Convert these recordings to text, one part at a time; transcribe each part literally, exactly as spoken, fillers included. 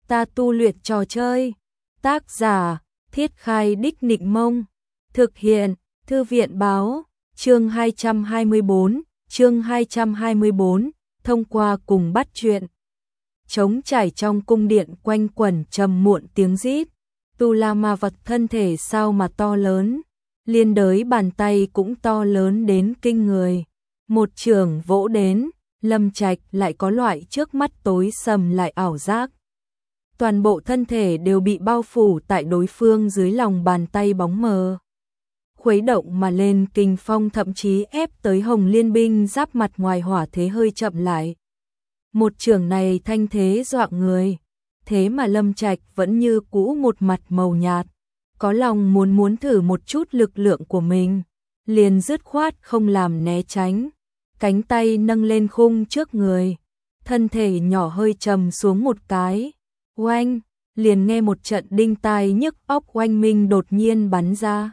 ta tu luyện trò chơi. Tác giả, Thiết Khai Đích Nịnh Mông. Thực hiện, Thư viện Báo. Chương hai trăm hai mươi bốn, chương hai trăm hai mươi bốn, thông qua cùng bắt chuyện. Trống trải trong cung điện quanh quẩn trầm muộn tiếng rít. Tu La Ma vật thân thể sao mà to lớn, liên đới bàn tay cũng to lớn đến kinh người. Một trường vỗ đến, Lâm Trạch lại có loại trước mắt tối sầm lại ảo giác. Toàn bộ thân thể đều bị bao phủ tại đối phương dưới lòng bàn tay bóng mờ. Khuấy động mà lên kình phong thậm chí ép tới Hồng Liên binh giáp mặt ngoài hỏa thế hơi chậm lại. Một trường này thanh thế dọa người, thế mà Lâm Trạch vẫn như cũ một mặt màu nhạt, có lòng muốn muốn thử một chút lực lượng của mình, liền dứt khoát không làm né tránh, cánh tay nâng lên khung trước người, thân thể nhỏ hơi trầm xuống một cái, oanh, liền nghe một trận đinh tai nhức óc oanh minh đột nhiên bắn ra.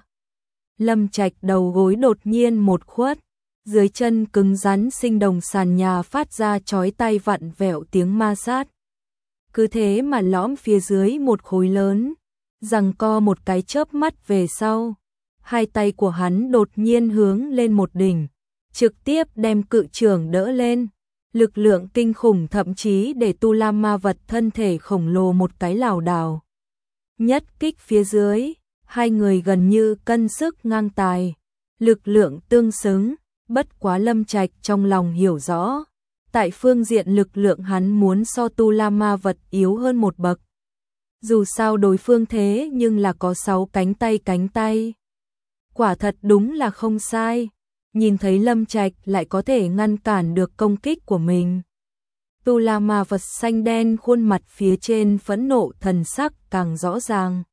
Lâm Trạch đầu gối đột nhiên một khuất, dưới chân cứng rắn sinh đồng sàn nhà phát ra chói tai vặn vẹo tiếng ma sát. Cứ thế mà lõm phía dưới một khối lớn, giằng co một cái chớp mắt về sau, hai tay của hắn đột nhiên hướng lên một đỉnh, trực tiếp đem cự trường đỡ lên, lực lượng kinh khủng thậm chí để Tu La Ma vật thân thể khổng lồ một cái lảo đảo. Nhất kích phía dưới, hai người gần như cân sức ngang tài, lực lượng tương xứng, bất quá Lâm Trạch trong lòng hiểu rõ, tại phương diện lực lượng hắn muốn so Tu La Ma vật yếu hơn một bậc. Dù sao đối phương thế nhưng là có sáu cánh tay cánh tay. Quả thật đúng là không sai, nhìn thấy Lâm Trạch lại có thể ngăn cản được công kích của mình. Tu La Ma vật xanh đen khuôn mặt phía trên phẫn nộ thần sắc càng rõ ràng.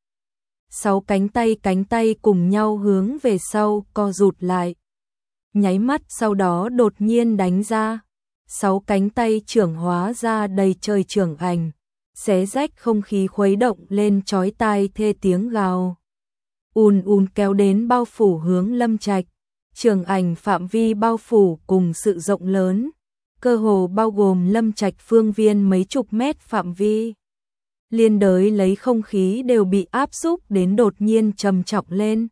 Sáu cánh tay cánh tay cùng nhau hướng về sau co rụt lại. Nháy mắt sau đó đột nhiên đánh ra. Sáu cánh tay trưởng hóa ra đầy trời trưởng ảnh, xé rách không khí khuấy động lên chói tai thê tiếng gào. Ùn ùn kéo đến bao phủ hướng Lâm Trạch. Trưởng ảnh phạm vi bao phủ cùng sự rộng lớn, cơ hồ bao gồm Lâm Trạch phương viên mấy chục mét phạm vi. Liên đới lấy không khí đều bị áp xúc đến đột nhiên trầm trọng lên.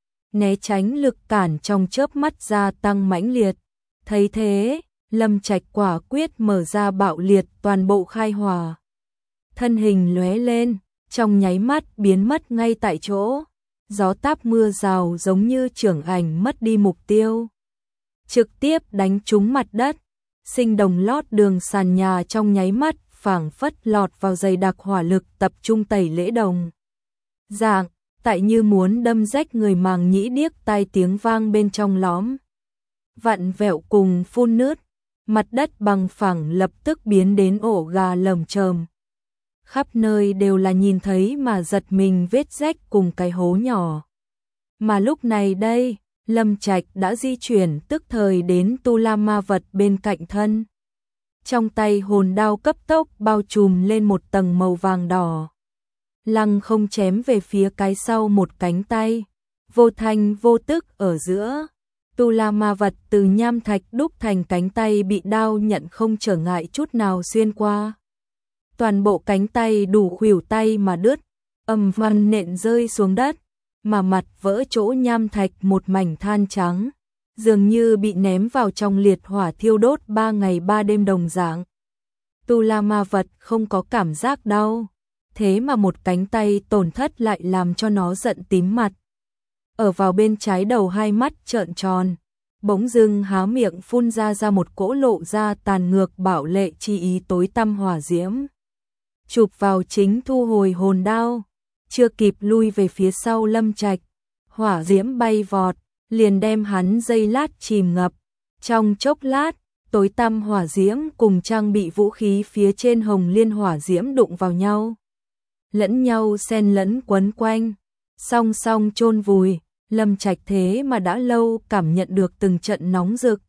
Né tránh lực cản trong chớp mắt gia tăng mãnh liệt. Thấy thế, Lâm Trạch quả quyết mở ra bạo liệt toàn bộ khai hỏa. Thân hình lóe lên, trong nháy mắt biến mất ngay tại chỗ. Gió táp mưa rào giống như trưởng ảnh mất đi mục tiêu. Trực tiếp đánh trúng mặt đất, sinh đồng lót đường sàn nhà trong nháy mắt phảng phất lọt vào dày đặc hỏa lực tập trung tẩy lễ đồng. Dạng, tại như muốn đâm rách người màng nhĩ điếc tai tiếng vang bên trong lõm. Vặn vẹo cùng phun nước, mặt đất bằng phẳng lập tức biến đến ổ gà lởm chởm. Khắp nơi đều là nhìn thấy mà giật mình vết rách cùng cái hố nhỏ. Mà lúc này đây, Lâm Trạch đã di chuyển tức thời đến Tu La Ma vật bên cạnh thân. Trong tay hồn đao cấp tốc bao trùm lên một tầng màu vàng đỏ. Lăng không chém về phía cái sau một cánh tay. Vô thanh vô tức ở giữa. Tu La Ma vật từ nham thạch đúc thành cánh tay bị đao nhận không trở ngại chút nào xuyên qua. Toàn bộ cánh tay đủ khuỷu tay mà đứt, ầm vang nện rơi xuống đất, mà mặt vỡ chỗ nham thạch một mảnh than trắng, dường như bị ném vào trong liệt hỏa thiêu đốt ba ngày ba đêm đồng dạng. Tu La Ma vật không có cảm giác đau, thế mà một cánh tay tổn thất lại làm cho nó giận tím mặt. Ở vào bên trái đầu hai mắt trợn tròn, bỗng dưng há miệng phun ra ra một cỗ lộ ra tàn ngược bạo lệ chi ý tối tăm hỏa diễm. Chụp vào chính thu hồi hồn đao, chưa kịp lui về phía sau Lâm Trạch, hỏa diễm bay vọt, liền đem hắn giây lát chìm ngập. Trong chốc lát, tối tăm hỏa diễm cùng trang bị vũ khí phía trên Hồng Liên hỏa diễm đụng vào nhau, lẫn nhau xen lẫn quấn quanh, song song chôn vùi. Lâm Trạch thế mà đã lâu cảm nhận được từng trận nóng rực.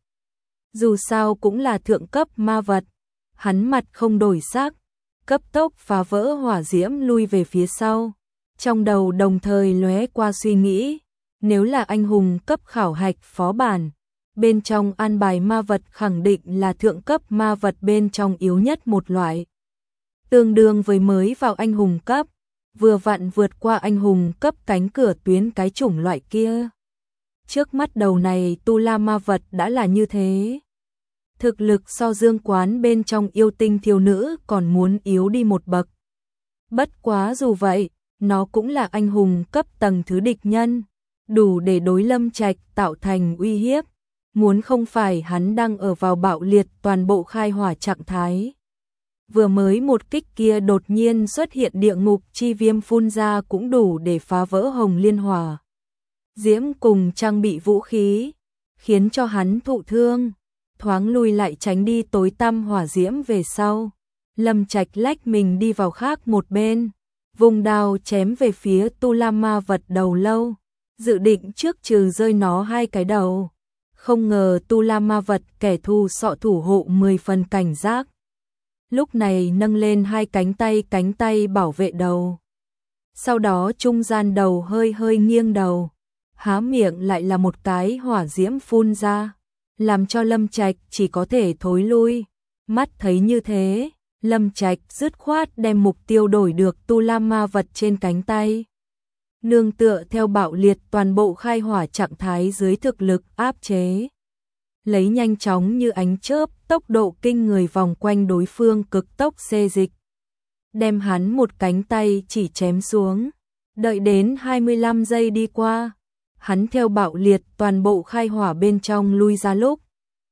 Dù sao cũng là thượng cấp ma vật, hắn mặt không đổi sắc, cấp tốc phá vỡ hỏa diễm lui về phía sau. Trong đầu đồng thời lóe qua suy nghĩ, nếu là anh hùng cấp khảo hạch phó bản, bên trong an bài ma vật khẳng định là thượng cấp ma vật bên trong yếu nhất một loại. tương đương với mới vào anh hùng cấp, vừa vặn vượt qua anh hùng cấp cánh cửa tuyến cái chủng loại kia. Trước mắt đầu này tu la ma vật đã là như thế. Thực lực so dương quán bên trong yêu tinh thiếu nữ còn muốn yếu đi một bậc. Bất quá dù vậy, nó cũng là anh hùng cấp tầng thứ địch nhân, đủ để đối Lâm Trạch tạo thành uy hiếp. Muốn không phải hắn đang ở vào bạo liệt toàn bộ khai hỏa trạng thái. Vừa mới một kích kia đột nhiên xuất hiện địa ngục chi viêm phun ra cũng đủ để phá vỡ hồng liên hỏa diễm cùng trang bị vũ khí, khiến cho hắn thụ thương, thoáng lui lại tránh đi tối tăm hỏa diễm về sau. Lâm Trạch lách mình đi vào khác một bên, vùng đao chém về phía tu la ma vật đầu lâu, dự định trước trừ rơi nó hai cái đầu. Không ngờ tu la ma vật kẻ thù sọ thủ hộ mười phần cảnh giác. Lúc này nâng lên hai cánh tay cánh tay bảo vệ đầu. Sau đó trung gian đầu hơi hơi nghiêng đầu, há miệng lại là một cái hỏa diễm phun ra, làm cho Lâm Trạch chỉ có thể thối lui. Mắt thấy như thế, Lâm Trạch dứt khoát đem mục tiêu đổi được tu la ma vật trên cánh tay. Nương tựa theo bạo liệt toàn bộ khai hỏa trạng thái dưới thực lực áp chế. Lấy nhanh chóng như ánh chớp, tốc độ kinh người vòng quanh đối phương cực tốc xê dịch. Đem hắn một cánh tay chỉ chém xuống. Đợi đến hai mươi lăm giây đi qua, hắn theo bạo liệt toàn bộ khai hỏa bên trong lui ra lúc.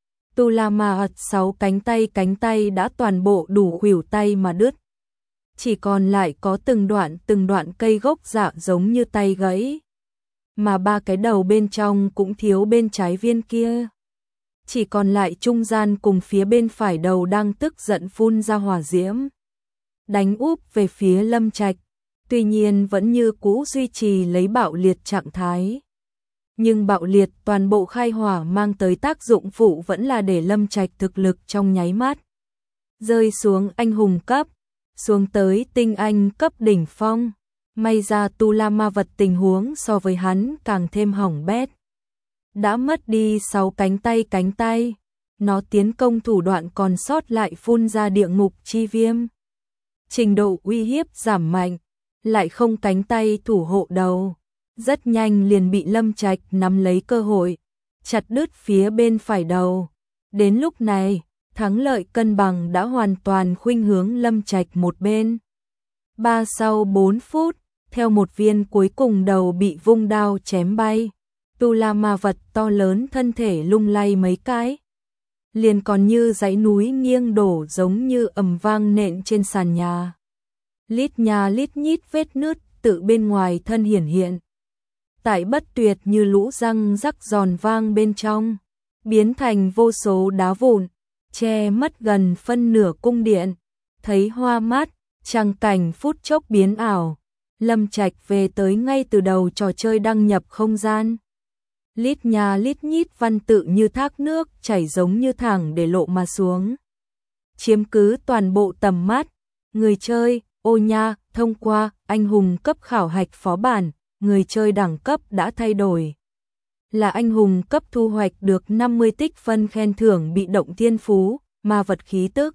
Tu la ma ật sáu cánh tay cánh tay đã toàn bộ đủ khuỷu tay mà đứt. Chỉ còn lại có từng đoạn từng đoạn cây gốc dạ giống như tay gãy. Mà ba cái đầu bên trong cũng thiếu bên trái viên kia. Chỉ còn lại trung gian cùng phía bên phải đầu đang tức giận phun ra hỏa diễm. Đánh úp về phía Lâm Trạch, tuy nhiên vẫn như cũ duy trì lấy bạo liệt trạng thái. Nhưng bạo liệt toàn bộ khai hỏa mang tới tác dụng phụ vẫn là để Lâm Trạch thực lực trong nháy mắt rơi xuống anh hùng cấp, xuống tới tinh anh cấp đỉnh phong. May ra tu la ma vật tình huống so với hắn càng thêm hỏng bét. Đã mất đi sáu cánh tay cánh tay, nó tiến công thủ đoạn còn sót lại phun ra địa ngục chi viêm. Trình độ uy hiếp giảm mạnh, lại không cánh tay thủ hộ đầu. Rất nhanh liền bị Lâm Trạch nắm lấy cơ hội, chặt đứt phía bên phải đầu. Đến lúc này, thắng lợi cân bằng đã hoàn toàn khuynh hướng Lâm Trạch một bên. Ba sau bốn phút, theo một viên cuối cùng đầu bị vung đao chém bay, tu la ma vật to lớn thân thể lung lay mấy cái. Liền còn như dãy núi nghiêng đổ giống như ầm vang nện trên sàn nhà. Lít nhà lít nhít vết nứt tự bên ngoài thân hiển hiện. Tại bất tuyệt như lũ răng rắc giòn vang bên trong, biến thành vô số đá vụn, che mất gần phân nửa cung điện. Thấy hoa mắt, trăng cảnh phút chốc biến ảo. Lâm Trạch về tới ngay từ đầu trò chơi đăng nhập không gian. Lít nhà lít nhít văn tự như thác nước chảy giống như thẳng để lộ mà xuống. Chiếm cứ toàn bộ tầm mắt. Người chơi, ô nha, thông qua anh hùng cấp khảo hạch phó bản, người chơi đẳng cấp đã thay đổi. Là anh hùng cấp thu hoạch được năm mươi tích phân khen thưởng bị động thiên phú, ma vật khí tức.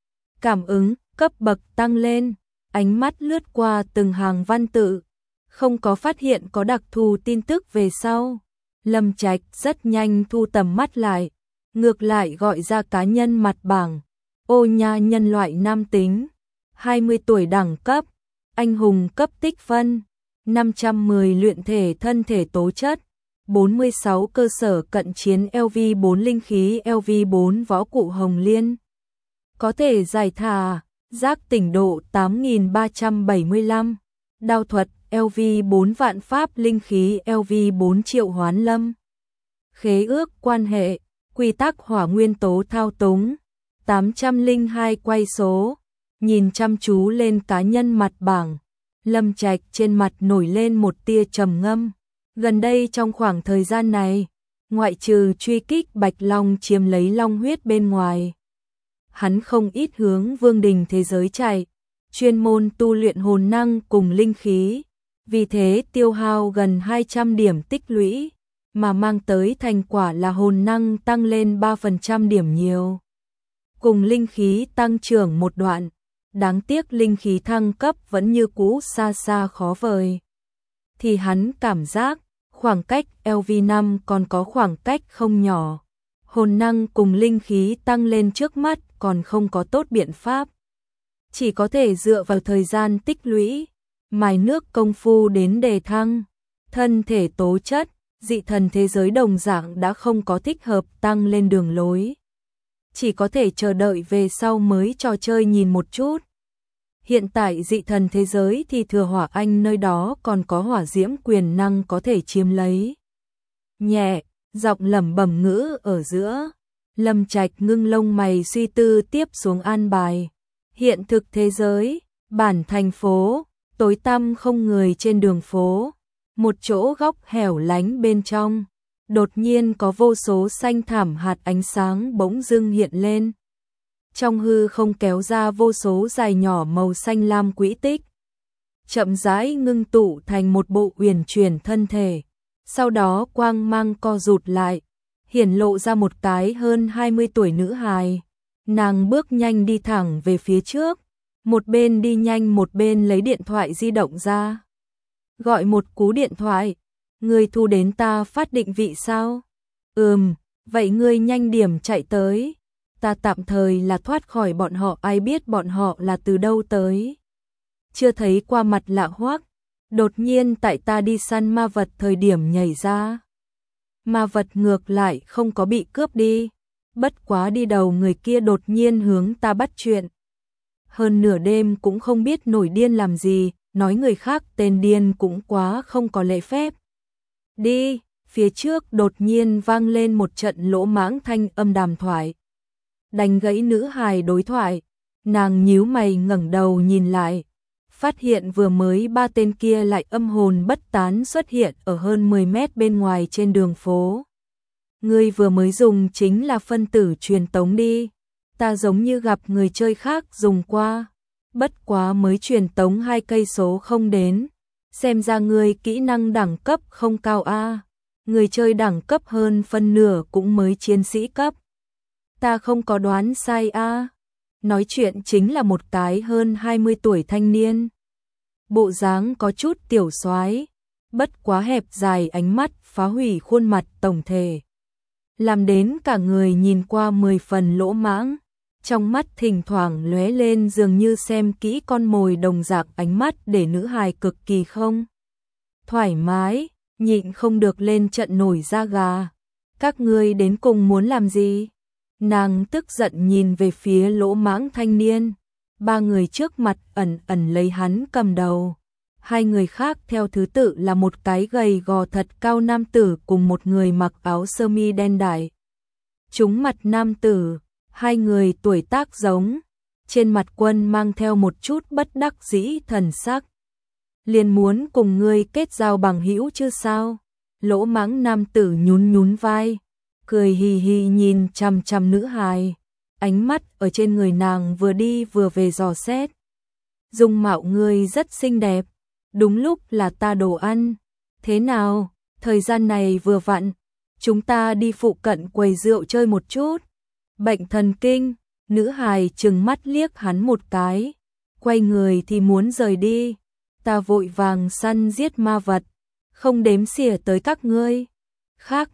Cảm ứng, cấp bậc tăng lên, ánh mắt lướt qua từng hàng văn tự, không có phát hiện có đặc thù tin tức về sau. Lâm Trạch rất nhanh thu tầm mắt lại, ngược lại gọi ra cá nhân mặt bảng. Ô nha nhân loại nam tính, hai mươi tuổi đẳng cấp, anh hùng cấp tích phân, năm trăm mười luyện thể thân thể tố chất, bốn mươi sáu cơ sở cận chiến L V bốn linh khí L V bốn võ cụ hồng liên. Có thể giải thà, giác tỉnh độ tám nghìn ba trăm bảy mươi lăm, đao thuật L V bốn vạn pháp linh khí L V bốn triệu hoán lâm. Khế ước quan hệ, quy tắc hỏa nguyên tố thao túng, tám trăm lẻ hai quay số. Nhìn chăm chú lên cá nhân mặt bảng, Lâm Trạch trên mặt nổi lên một tia trầm ngâm. Gần đây trong khoảng thời gian này, ngoại trừ truy kích Bạch Long chiếm lấy long huyết bên ngoài, hắn không ít hướng vương đình thế giới chạy, chuyên môn tu luyện hồn năng cùng linh khí, vì thế tiêu hao gần hai trăm điểm tích lũy, mà mang tới thành quả là hồn năng tăng lên ba phần trăm điểm nhiều, cùng linh khí tăng trưởng một đoạn. đáng tiếc linh khí thăng cấp vẫn như cũ xa xa khó vời. Thì hắn cảm giác, khoảng cách L V năm còn có khoảng cách không nhỏ. Hồn năng cùng linh khí tăng lên trước mắt còn không có tốt biện pháp. Chỉ có thể dựa vào thời gian tích lũy, mài nước công phu đến đề thăng. Thân thể tố chất, dị thần thế giới đồng dạng đã không có thích hợp tăng lên đường lối. Chỉ có thể chờ đợi về sau mới trò chơi nhìn một chút. Hiện tại dị thần thế giới thì thừa hỏa anh nơi đó còn có hỏa diễm quyền năng có thể chiếm lấy. Nhẹ, giọng lẩm bẩm ngữ ở giữa. Lâm Trạch ngưng lông mày suy tư tiếp xuống an bài. Hiện thực thế giới, bản thành phố, tối tăm không người trên đường phố. Một chỗ góc hẻo lánh bên trong, đột nhiên có vô số xanh thảm hạt ánh sáng bỗng dưng hiện lên. Trong hư không kéo ra vô số dài nhỏ màu xanh lam quỹ tích. Chậm rãi ngưng tụ thành một bộ uyển chuyển thân thể. Sau đó quang mang co rụt lại, hiển lộ ra một cái hơn hai mươi tuổi nữ hài. Nàng bước nhanh đi thẳng về phía trước, một bên đi nhanh một bên lấy điện thoại di động ra. Gọi một cú điện thoại, ngươi thu đến ta phát định vị sao? Ừm, vậy ngươi nhanh điểm chạy tới. Ta tạm thời là thoát khỏi bọn họ, ai biết bọn họ là từ đâu tới. Chưa thấy qua mặt lạ hoắc, đột nhiên tại ta đi săn ma vật thời điểm nhảy ra. Ma vật ngược lại không có bị cướp đi, bất quá đi đầu người kia đột nhiên hướng ta bắt chuyện. Hơn nửa đêm cũng không biết nổi điên làm gì, nói người khác tên điên cũng quá không có lễ phép. Đi, phía trước đột nhiên vang lên một trận lỗ mãng thanh âm đàm thoại. Đánh gãy nữ hài đối thoại, nàng nhíu mày ngẩng đầu nhìn lại, phát hiện vừa mới ba tên kia lại âm hồn bất tán xuất hiện ở hơn mười mét bên ngoài trên đường phố. Ngươi vừa mới dùng chính là phân tử truyền tống đi, ta giống như gặp người chơi khác dùng qua, bất quá mới truyền tống hai cây số không đến, xem ra ngươi kỹ năng đẳng cấp không cao a. Người chơi đẳng cấp hơn phân nửa cũng mới chiến sĩ cấp. Ta không có đoán sai a. Nói chuyện chính là một cái hơn hai mươi tuổi thanh niên. Bộ dáng có chút tiểu soái, bất quá hẹp dài ánh mắt phá hủy khuôn mặt tổng thể. Làm đến cả người nhìn qua mười phần lỗ mãng, trong mắt thỉnh thoảng lóe lên dường như xem kỹ con mồi đồng dạng ánh mắt để nữ hài cực kỳ không thoải mái, nhịn không được lên trận nổi da gà. Các ngươi đến cùng muốn làm gì? Nàng tức giận nhìn về phía lỗ mãng thanh niên. Ba người trước mặt ẩn ẩn lấy hắn cầm đầu. Hai người khác theo thứ tự là một cái gầy gò thật cao nam tử cùng một người mặc áo sơ mi đen đại. Chúng mặt nam tử, hai người tuổi tác giống, trên mặt quân mang theo một chút bất đắc dĩ thần sắc. Liền muốn cùng ngươi kết giao bằng hữu chứ sao? Lỗ mãng nam tử nhún nhún vai, cười hì hì nhìn chằm chằm nữ hài, ánh mắt ở trên người nàng vừa đi vừa về dò xét. Dung mạo ngươi rất xinh đẹp, đúng lúc là ta đồ ăn. Thế nào, thời gian này vừa vặn, chúng ta đi phụ cận quầy rượu chơi một chút. Bệnh thần kinh, nữ hài trừng mắt liếc hắn một cái, quay người thì muốn rời đi. Ta vội vàng săn giết ma vật, không đếm xỉa tới các ngươi. Khác,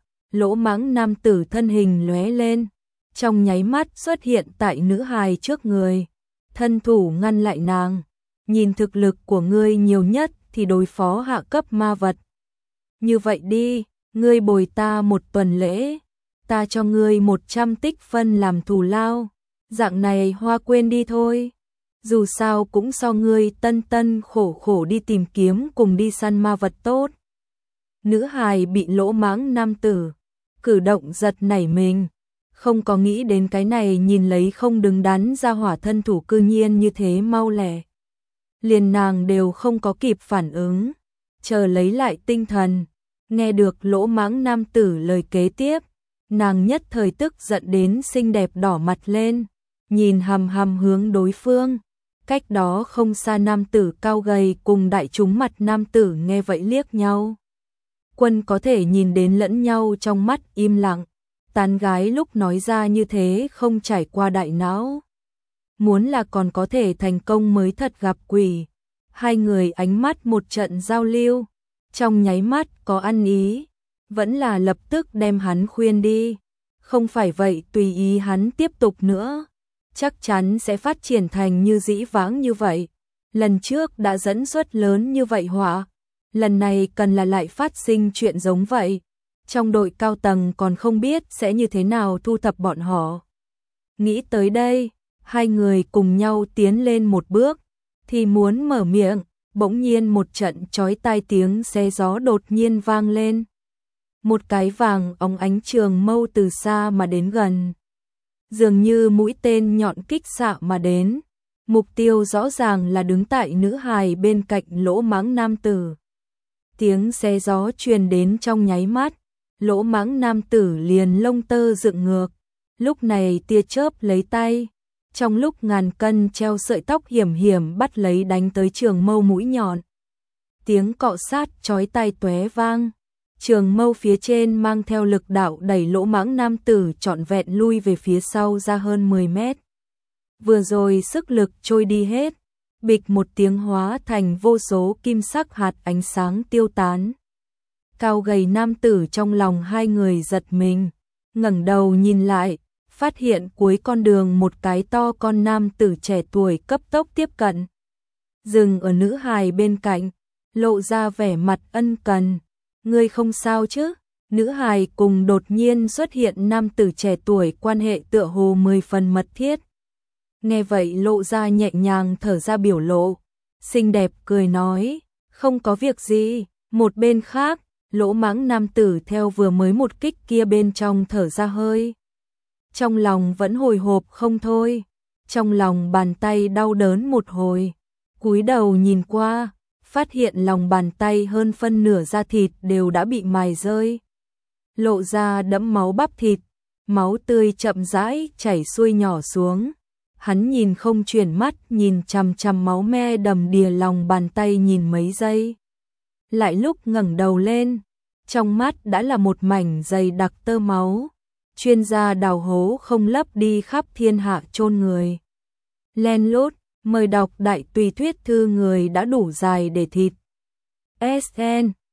lỗ mãng nam tử thân hình lóe lên, trong nháy mắt xuất hiện tại nữ hài trước người, thân thủ ngăn lại nàng. Nhìn thực lực của ngươi nhiều nhất thì đối phó hạ cấp ma vật. Như vậy đi, ngươi bồi ta một tuần lễ, ta cho ngươi một trăm tích phân làm thù lao, dạng này hoa quên đi thôi. Dù sao cũng so ngươi tân tân khổ khổ đi tìm kiếm cùng đi săn ma vật tốt. Nữ hài bị lỗ mãng nam tử cử động giật nảy mình, không có nghĩ đến cái này nhìn lấy không đứng đắn ra hỏa thân thủ cư nhiên như thế mau lẹ. Liền nàng đều không có kịp phản ứng, chờ lấy lại tinh thần, nghe được lỗ mãng nam tử lời kế tiếp, nàng nhất thời tức giận đến xinh đẹp đỏ mặt lên, nhìn hằm hằm hướng đối phương. Cách đó không xa nam tử cao gầy cùng đại chúng mặt nam tử nghe vậy liếc nhau. Quân có thể nhìn đến lẫn nhau trong mắt im lặng, tán gái lúc nói ra như thế không trải qua đại não. muốn là còn có thể thành công mới thật gặp quỷ. Hai người ánh mắt một trận giao lưu, trong nháy mắt có ăn ý, vẫn là lập tức đem hắn khuyên đi. Không phải vậy tùy ý hắn tiếp tục nữa, chắc chắn sẽ phát triển thành như dĩ vãng như vậy. Lần trước đã dẫn xuất lớn như vậy họa, lần này cần là lại phát sinh chuyện giống vậy. Trong đội cao tầng còn không biết sẽ như thế nào thu thập bọn họ. Nghĩ tới đây, hai người cùng nhau tiến lên một bước, thì muốn mở miệng, bỗng nhiên một trận chói tai tiếng xé gió đột nhiên vang lên. Một cái vàng óng ánh trường mâu từ xa mà đến gần, dường như mũi tên nhọn kích xạ mà đến, mục tiêu rõ ràng là đứng tại nữ hài bên cạnh lỗ mãng nam tử. Tiếng xé gió truyền đến trong nháy mắt, lỗ mãng nam tử liền lông tơ dựng ngược, lúc này tia chớp lấy tay, trong lúc ngàn cân treo sợi tóc hiểm hiểm bắt lấy đánh tới trường mâu mũi nhọn. Tiếng cọ sát chói tai tóe vang, trường mâu phía trên mang theo lực đạo đẩy lỗ mãng nam tử trọn vẹn lui về phía sau ra hơn mười mét. Vừa rồi sức lực trôi đi hết, bịch một tiếng hóa thành vô số kim sắc hạt ánh sáng tiêu tán. Cao gầy nam tử trong lòng hai người giật mình, ngẩng đầu nhìn lại, phát hiện cuối con đường một cái to con nam tử trẻ tuổi cấp tốc tiếp cận. Dừng ở nữ hài bên cạnh, lộ ra vẻ mặt ân cần. Ngươi không sao chứ? Nữ hài cùng đột nhiên xuất hiện nam tử trẻ tuổi quan hệ tựa hồ mười phần mật thiết. Nghe vậy lộ ra nhẹ nhàng thở ra biểu lộ, xinh đẹp cười nói, không có việc gì. Một bên khác, lỗ mãng nam tử theo vừa mới một kích kia bên trong thở ra hơi. Trong lòng vẫn hồi hộp không thôi, trong lòng bàn tay đau đớn một hồi, cúi đầu nhìn qua, phát hiện lòng bàn tay hơn phân nửa da thịt đều đã bị mài rơi, lộ ra đẫm máu bắp thịt, máu tươi chậm rãi chảy xuôi nhỏ xuống. Hắn nhìn không chuyển mắt, nhìn chằm chằm máu me đầm đìa lòng bàn tay nhìn mấy giây. Lại lúc ngẩng đầu lên, trong mắt đã là một mảnh dày đặc tơ máu. Chuyên gia đào hố không lấp đi khắp thiên hạ chôn người. Len lút, mời đọc đại tùy thuyết thư người đã đủ dài để thịt. ét en